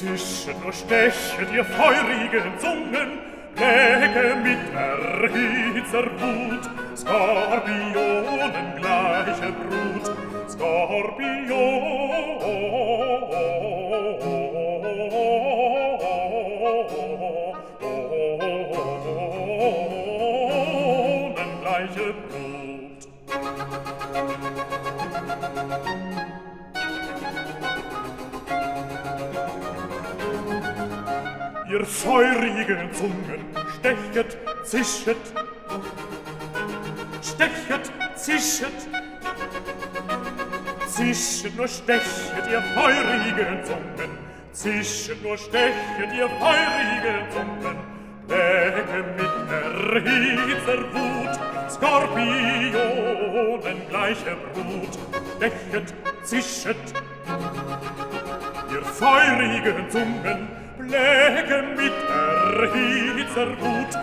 Zischen nur stechet ihr feurigen Zungen, Bläge mit erhitzer Wut, Skorpionen gleiche Brut, Skorpionen gleiche Brut. Ihr feurigen Zungen stechet, zischet, stechet, zischet, zischet nur stechet ihr feurigen Zungen, zischet nur stechet ihr feurigen Zungen, Bläge mit erhitzer Wut, Skorpionen gleiche Brut, stechet, zischet, ihr feurigen Zungen, Bläge mit erhitzer Wut,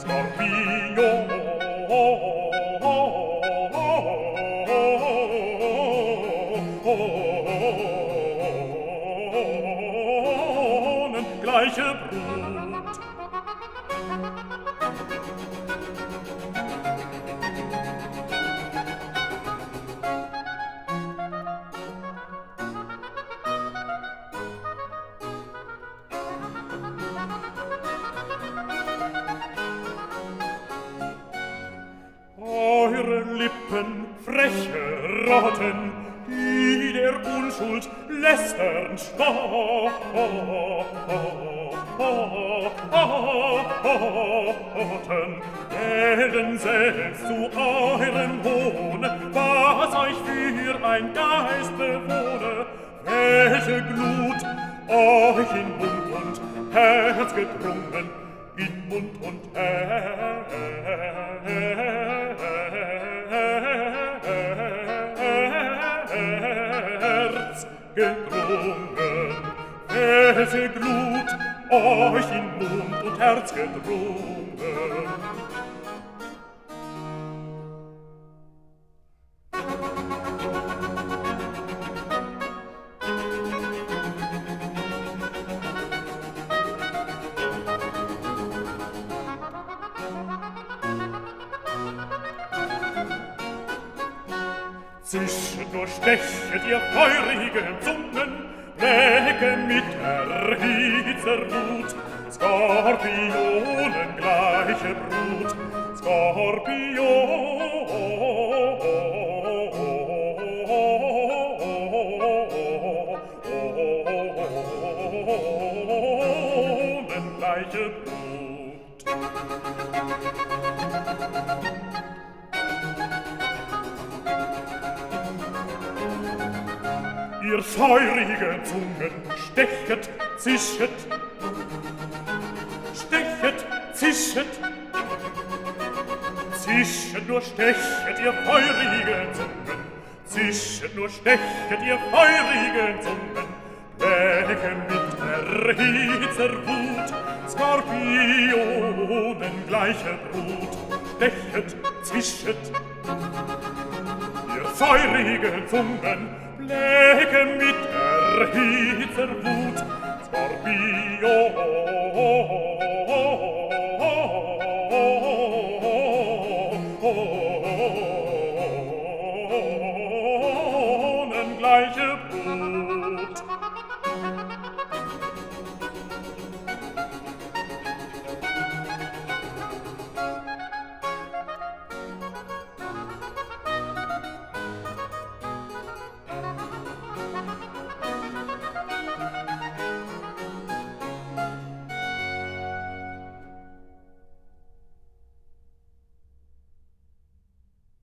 Skorpionen gleiche Brut. Eure Lippen freche Ratten, die der Unschuld lästern spotten, melden selbst zu eurem Hohn, was euch für ein Geist bewohne, welche Glut euch in Mund und Herz gedrungen, in Mund und Herz gedrungen, welche Glut euch in Mund und Herz gedrungen. Zischet nur stechet ihr feurigen Zungen, Bläge mit erhitzer Wut, Skorpionen gleiche Brut, Skorpionen gleiche Brut. Ihr feurigen Zungen stechet, zischet, stechet, zischet, zischet nur stechet ihr feurigen Zungen, zischet nur stechet ihr feurigen Zungen, Bläge mit erhitzer Wut, Skorpionen gleiche Brut, stechet, zischet, ihr feurigen Zungen, Bläge mit erhitzer Wut, Skorpionen